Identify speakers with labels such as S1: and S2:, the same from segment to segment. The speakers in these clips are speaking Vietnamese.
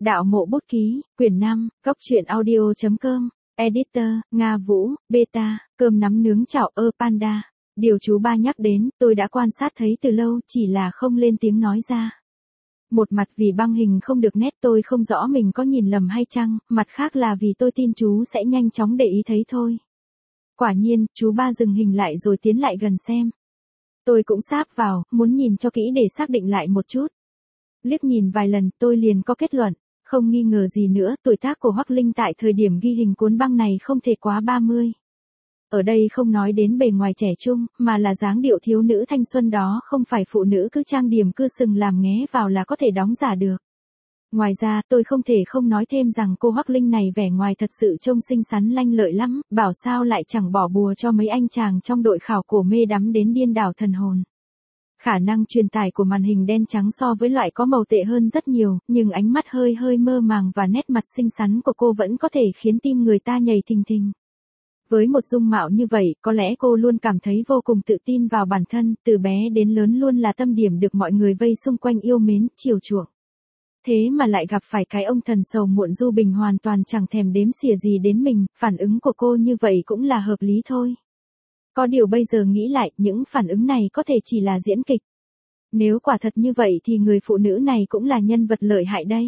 S1: Đạo Mộ Bút Ký, quyển 5, goctruyện.audio.com, Editor, Nga Vũ, Beta, cơm nắm nướng chảo Panda. Điều chú ba nhắc đến, tôi đã quan sát thấy từ lâu, chỉ là không lên tiếng nói ra. Một mặt vì băng hình không được nét tôi không rõ mình có nhìn lầm hay chăng, mặt khác là vì tôi tin chú sẽ nhanh chóng để ý thấy thôi. Quả nhiên, chú ba dừng hình lại rồi tiến lại gần xem. Tôi cũng sáp vào, muốn nhìn cho kỹ để xác định lại một chút. Liếc nhìn vài lần, tôi liền có kết luận, không nghi ngờ gì nữa, tuổi tác của Hoắc Linh tại thời điểm ghi hình cuốn băng này không thể quá 30. Ở đây không nói đến bề ngoài trẻ trung, mà là dáng điệu thiếu nữ thanh xuân đó không phải phụ nữ cứ trang điểm cứ sừng làm nghé vào là có thể đóng giả được. Ngoài ra, tôi không thể không nói thêm rằng cô Hoắc Linh này vẻ ngoài thật sự trông xinh xắn lanh lợi lắm, bảo sao lại chẳng bỏ bùa cho mấy anh chàng trong đội khảo cổ mê đắm đến điên đảo thần hồn. Khả năng truyền tải của màn hình đen trắng so với loại có màu tệ hơn rất nhiều, nhưng ánh mắt hơi hơi mơ màng và nét mặt xinh xắn của cô vẫn có thể khiến tim người ta nhảy thình thình. Với một dung mạo như vậy, có lẽ cô luôn cảm thấy vô cùng tự tin vào bản thân, từ bé đến lớn luôn là tâm điểm được mọi người vây xung quanh yêu mến, chiều chuộng. Thế mà lại gặp phải cái ông thần sầu muộn Du Bình hoàn toàn chẳng thèm đếm xỉa gì đến mình, phản ứng của cô như vậy cũng là hợp lý thôi. Có điều bây giờ nghĩ lại, những phản ứng này có thể chỉ là diễn kịch. Nếu quả thật như vậy thì người phụ nữ này cũng là nhân vật lợi hại đây.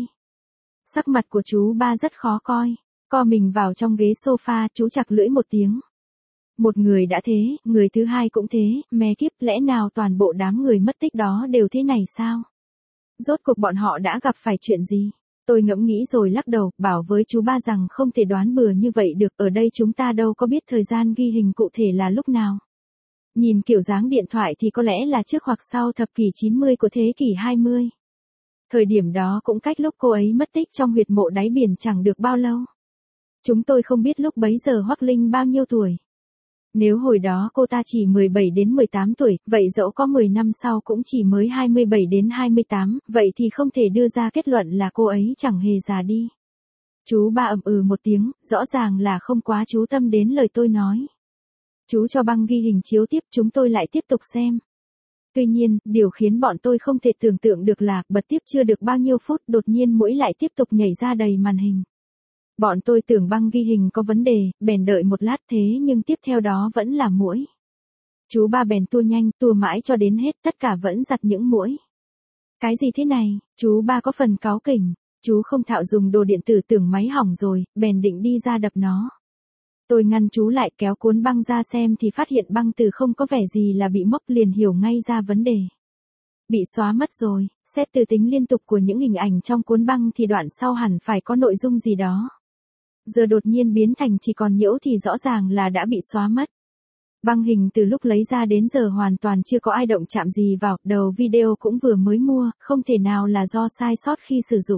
S1: Sắc mặt của chú ba rất khó coi, co mình vào trong ghế sofa, chú chặt lưỡi một tiếng. Một người đã thế, người thứ hai cũng thế, mẹ kiếp, lẽ nào toàn bộ đám người mất tích đó đều thế này sao? Rốt cuộc bọn họ đã gặp phải chuyện gì? Tôi ngẫm nghĩ rồi lắc đầu, bảo với chú ba rằng không thể đoán bừa như vậy được, ở đây chúng ta đâu có biết thời gian ghi hình cụ thể là lúc nào. Nhìn kiểu dáng điện thoại thì có lẽ là trước hoặc sau thập kỷ 90 của thế kỷ 20. Thời điểm đó cũng cách lúc cô ấy mất tích trong huyệt mộ đáy biển chẳng được bao lâu. Chúng tôi không biết lúc bấy giờ Hoắc Linh bao nhiêu tuổi. Nếu hồi đó cô ta chỉ 17 đến 18 tuổi, vậy dẫu có 10 năm sau cũng chỉ mới 27 đến 28, vậy thì không thể đưa ra kết luận là cô ấy chẳng hề già đi. Chú ba ậm ừ một tiếng, rõ ràng là không quá chú tâm đến lời tôi nói. Chú cho băng ghi hình chiếu tiếp, chúng tôi lại tiếp tục xem. Tuy nhiên, điều khiến bọn tôi không thể tưởng tượng được là, bật tiếp chưa được bao nhiêu phút, đột nhiên muỗi lại tiếp tục nhảy ra đầy màn hình. Bọn tôi tưởng băng ghi hình có vấn đề, bèn đợi một lát thế nhưng tiếp theo đó vẫn là muỗi. Chú ba bèn tua nhanh, tua mãi cho đến hết, tất cả vẫn giặt những muỗi. Cái gì thế này? Chú ba có phần cáu kỉnh, chú không thạo dùng đồ điện tử tưởng máy hỏng rồi, bèn định đi ra đập nó. Tôi ngăn chú lại, kéo cuốn băng ra xem thì phát hiện băng từ không có vẻ gì là bị mốc, liền hiểu ngay ra vấn đề. Bị xóa mất rồi, xét từ tính liên tục của những hình ảnh trong cuốn băng thì đoạn sau hẳn phải có nội dung gì đó. Giờ đột nhiên biến thành chỉ còn nhiễu thì rõ ràng là đã bị xóa mất. Băng hình từ lúc lấy ra đến giờ hoàn toàn chưa có ai động chạm gì vào, đầu video cũng vừa mới mua, không thể nào là do sai sót khi sử dụng.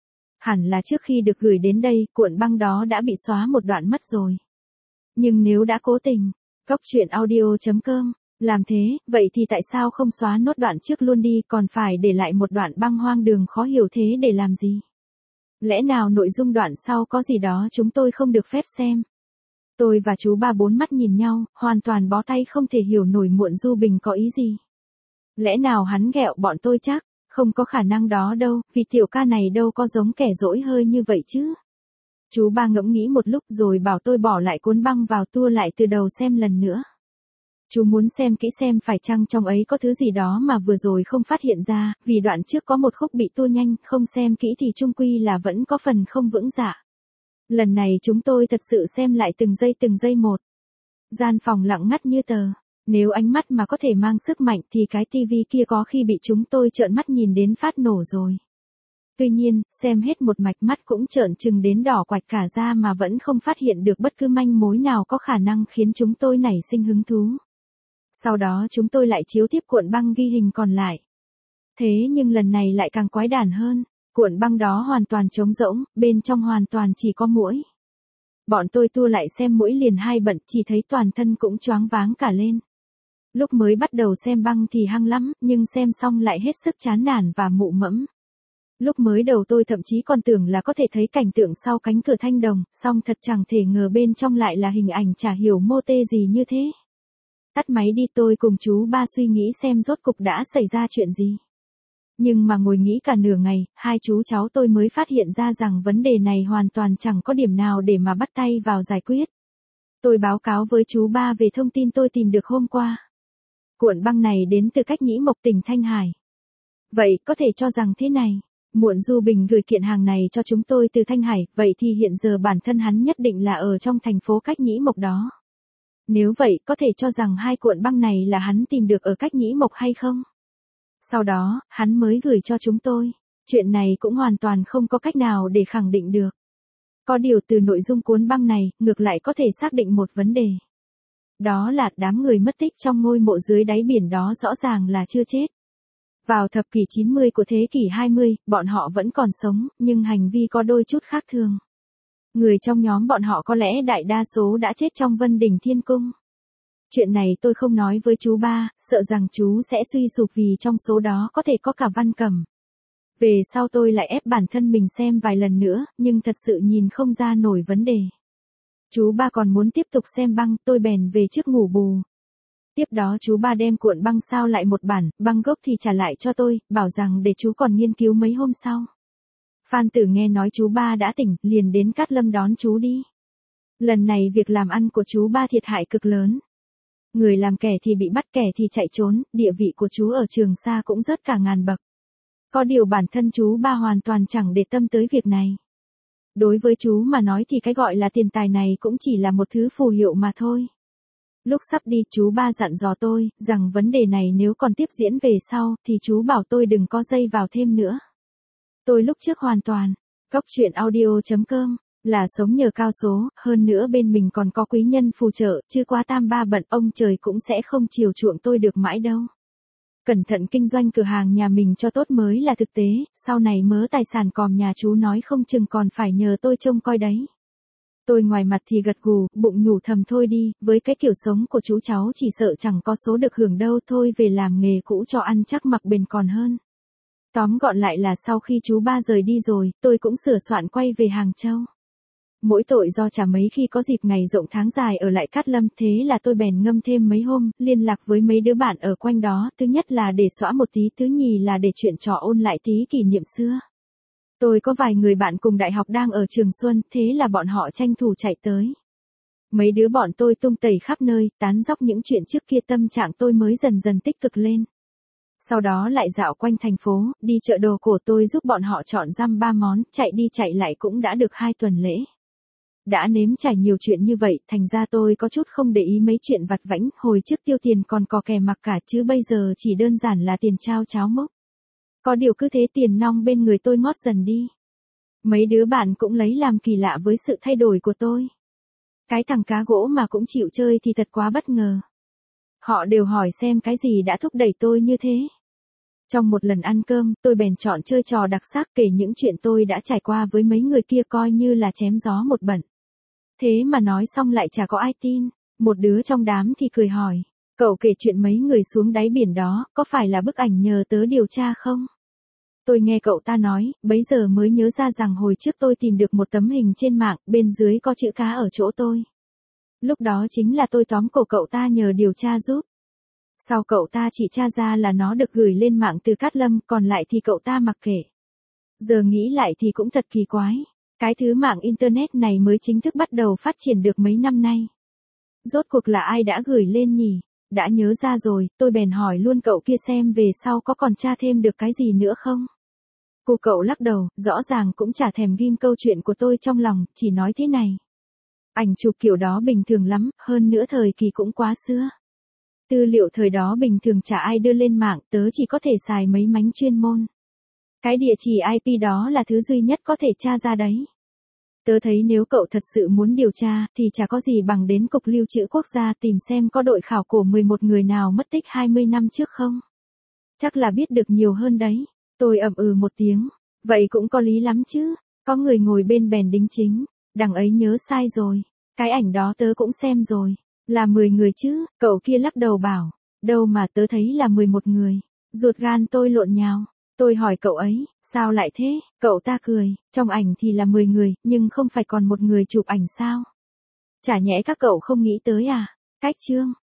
S1: Hẳn là trước khi được gửi đến đây, cuộn băng đó đã bị xóa một đoạn mất rồi. Nhưng nếu đã cố tình, goctruyện.audio.com, làm thế, vậy thì tại sao không xóa nốt đoạn trước luôn đi, còn phải để lại một đoạn băng hoang đường khó hiểu thế để làm gì? Lẽ nào nội dung đoạn sau có gì đó chúng tôi không được phép xem? Tôi và chú ba bốn mắt nhìn nhau, hoàn toàn bó tay không thể hiểu nổi muộn Du Bình có ý gì. Lẽ nào hắn ghẹo bọn tôi chắc? Không có khả năng đó đâu, vì tiểu ca này đâu có giống kẻ dỗi hơi như vậy chứ. Chú ba ngẫm nghĩ một lúc rồi bảo tôi bỏ lại cuốn băng vào, tua lại từ đầu xem lần nữa. Chú muốn xem kỹ xem phải chăng trong ấy có thứ gì đó mà vừa rồi không phát hiện ra, vì đoạn trước có một khúc bị tua nhanh, không xem kỹ thì chung quy là vẫn có phần không vững dạ. Lần này chúng tôi thật sự xem lại từng giây một. Gian phòng lặng ngắt như tờ. Nếu ánh mắt mà có thể mang sức mạnh thì cái tivi kia có khi bị chúng tôi trợn mắt nhìn đến phát nổ rồi. Tuy nhiên, xem hết một mạch mắt cũng trợn trừng đến đỏ quạch cả da mà vẫn không phát hiện được bất cứ manh mối nào có khả năng khiến chúng tôi nảy sinh hứng thú. Sau đó chúng tôi lại chiếu tiếp cuộn băng ghi hình còn lại. Thế nhưng lần này lại càng quái đản hơn, cuộn băng đó hoàn toàn trống rỗng, bên trong hoàn toàn chỉ có muỗi. Bọn tôi tua lại xem muỗi liền hai bận, chỉ thấy toàn thân cũng choáng váng cả lên. Lúc mới bắt đầu xem băng thì hăng lắm, nhưng xem xong lại hết sức chán nản và mụ mẫm. Lúc mới đầu tôi thậm chí còn tưởng là có thể thấy cảnh tượng sau cánh cửa thanh đồng, song thật chẳng thể ngờ bên trong lại là hình ảnh chả hiểu mô tê gì như thế. Tắt máy đi, tôi cùng chú ba suy nghĩ xem rốt cục đã xảy ra chuyện gì. Nhưng mà ngồi nghĩ cả nửa ngày, hai chú cháu tôi mới phát hiện ra rằng vấn đề này hoàn toàn chẳng có điểm nào để mà bắt tay vào giải quyết. Tôi báo cáo với chú ba về thông tin tôi tìm được hôm qua. Cuộn băng này đến từ cách Nhĩ Mộc tỉnh Thanh Hải. Vậy có thể cho rằng thế này, Muộn Du Bình gửi kiện hàng này cho chúng tôi từ Thanh Hải, vậy thì hiện giờ bản thân hắn nhất định là ở trong thành phố cách Nhĩ Mộc đó. Nếu vậy, có thể cho rằng hai cuộn băng này là hắn tìm được ở cách Nhĩ Mộc hay không? Sau đó, hắn mới gửi cho chúng tôi. Chuyện này cũng hoàn toàn không có cách nào để khẳng định được. Có điều từ nội dung cuốn băng này, ngược lại có thể xác định một vấn đề. Đó là đám người mất tích trong ngôi mộ dưới đáy biển đó rõ ràng là chưa chết. Vào thập kỷ 90 của thế kỷ 20, bọn họ vẫn còn sống, nhưng hành vi có đôi chút khác thường. Người trong nhóm bọn họ có lẽ đại đa số đã chết trong Vân Đình Thiên Cung. Chuyện này tôi không nói với chú ba, sợ rằng chú sẽ suy sụp vì trong số đó có thể có cả Văn Cẩm. Về sau tôi lại ép bản thân mình xem vài lần nữa, nhưng thật sự nhìn không ra nổi vấn đề. Chú ba còn muốn tiếp tục xem băng, tôi bèn về trước ngủ bù. Tiếp đó chú ba đem cuộn băng sao lại một bản, băng gốc thì trả lại cho tôi, bảo rằng để chú còn nghiên cứu mấy hôm sau. Phan Tử nghe nói chú ba đã tỉnh, liền đến Cát Lâm đón chú đi. Lần này việc làm ăn của chú ba thiệt hại cực lớn. Người làm kẻ thì bị bắt, kẻ thì chạy trốn, địa vị của chú ở Trường Sa cũng rớt cả ngàn bậc. Có điều bản thân chú ba hoàn toàn chẳng để tâm tới việc này. Đối với chú mà nói thì cái gọi là tiền tài này cũng chỉ là một thứ phù hiệu mà thôi. Lúc sắp đi, chú ba dặn dò tôi, rằng vấn đề này nếu còn tiếp diễn về sau, thì chú bảo tôi đừng có dây vào thêm nữa. Tôi lúc trước hoàn toàn, góc chuyện audio.com, là sống nhờ cao số, hơn nữa bên mình còn có quý nhân phù trợ, chứ quá tam ba bận ông trời cũng sẽ không chiều chuộng tôi được mãi đâu. Cẩn thận kinh doanh cửa hàng nhà mình cho tốt mới là thực tế, sau này mớ tài sản còm nhà chú nói không chừng còn phải nhờ tôi trông coi đấy. Tôi ngoài mặt thì gật gù, bụng nhủ thầm thôi đi, với cái kiểu sống của chú cháu chỉ sợ chẳng có số được hưởng đâu, thôi về làm nghề cũ cho ăn chắc mặc bền còn hơn. Tóm gọn lại là sau khi chú ba rời đi rồi, tôi cũng sửa soạn quay về Hàng Châu. Mỗi tội do chả mấy khi có dịp ngày rộng tháng dài ở lại Cát Lâm, thế là tôi bèn ngâm thêm mấy hôm, liên lạc với mấy đứa bạn ở quanh đó, thứ nhất là để xóa một tí, thứ nhì là để chuyện trò ôn lại tí kỷ niệm xưa. Tôi có vài người bạn cùng đại học đang ở Trường Xuân, thế là bọn họ tranh thủ chạy tới. Mấy đứa bọn tôi tung tẩy khắp nơi, tán dóc những chuyện trước kia, tâm trạng tôi mới dần dần tích cực lên. Sau đó lại dạo quanh thành phố, đi chợ đồ cổ, tôi giúp bọn họ chọn dăm ba món, chạy đi chạy lại cũng đã được 2 tuần lễ. Đã nếm trải nhiều chuyện như vậy, thành ra tôi có chút không để ý mấy chuyện vặt vãnh, hồi trước tiêu tiền còn có kè mặc cả, chứ bây giờ chỉ đơn giản là tiền trao cháo mốc. Có điều cứ thế tiền nong bên người tôi ngót dần đi. Mấy đứa bạn cũng lấy làm kỳ lạ với sự thay đổi của tôi. Cái thằng cá gỗ mà cũng chịu chơi thì thật quá bất ngờ. Họ đều hỏi xem cái gì đã thúc đẩy tôi như thế. Trong một lần ăn cơm, tôi bèn chọn chơi trò đặc sắc, kể những chuyện tôi đã trải qua với mấy người kia, coi như là chém gió một bận. Thế mà nói xong lại chả có ai tin. Một đứa trong đám thì cười hỏi, cậu kể chuyện mấy người xuống đáy biển đó, có phải là bức ảnh nhờ tớ điều tra không? Tôi nghe cậu ta nói, bấy giờ mới nhớ ra rằng hồi trước tôi tìm được một tấm hình trên mạng, bên dưới có chữ cá ở chỗ tôi. Lúc đó chính là tôi tóm cổ cậu ta nhờ điều tra giúp. Sau cậu ta chỉ tra ra là nó được gửi lên mạng từ Cát Lâm, còn lại thì cậu ta mặc kệ. Giờ nghĩ lại thì cũng thật kỳ quái. Cái thứ mạng Internet này mới chính thức bắt đầu phát triển được mấy năm nay. Rốt cuộc là ai đã gửi lên nhỉ? Đã nhớ ra rồi, tôi bèn hỏi luôn cậu kia xem về sau có còn tra thêm được cái gì nữa không? Cô cậu lắc đầu, rõ ràng cũng chả thèm ghim câu chuyện của tôi trong lòng, chỉ nói thế này. Ảnh chụp kiểu đó bình thường lắm, hơn nữa thời kỳ cũng quá xưa. Tư liệu thời đó bình thường chả ai đưa lên mạng, tớ chỉ có thể xài mấy mánh chuyên môn. Cái địa chỉ IP đó là thứ duy nhất có thể tra ra đấy. Tớ thấy nếu cậu thật sự muốn điều tra, thì chả có gì bằng đến Cục Lưu trữ Quốc gia tìm xem có đội khảo cổ 11 người nào mất tích 20 năm trước không. Chắc là biết được nhiều hơn đấy. Tôi ậm ừ một tiếng. Vậy cũng có lý lắm chứ. Có người ngồi bên bèn đính chính. Đằng ấy nhớ sai rồi. Cái ảnh đó tớ cũng xem rồi. Là 10 người chứ. Cậu kia lắc đầu bảo. Đâu mà tớ thấy là 11 người. Ruột gan tôi lộn nhào. Tôi hỏi cậu ấy, sao lại thế? Cậu ta cười, trong ảnh thì là 10 người, nhưng không phải còn một người chụp ảnh sao? Chả nhẽ các cậu không nghĩ tới à? Cách chương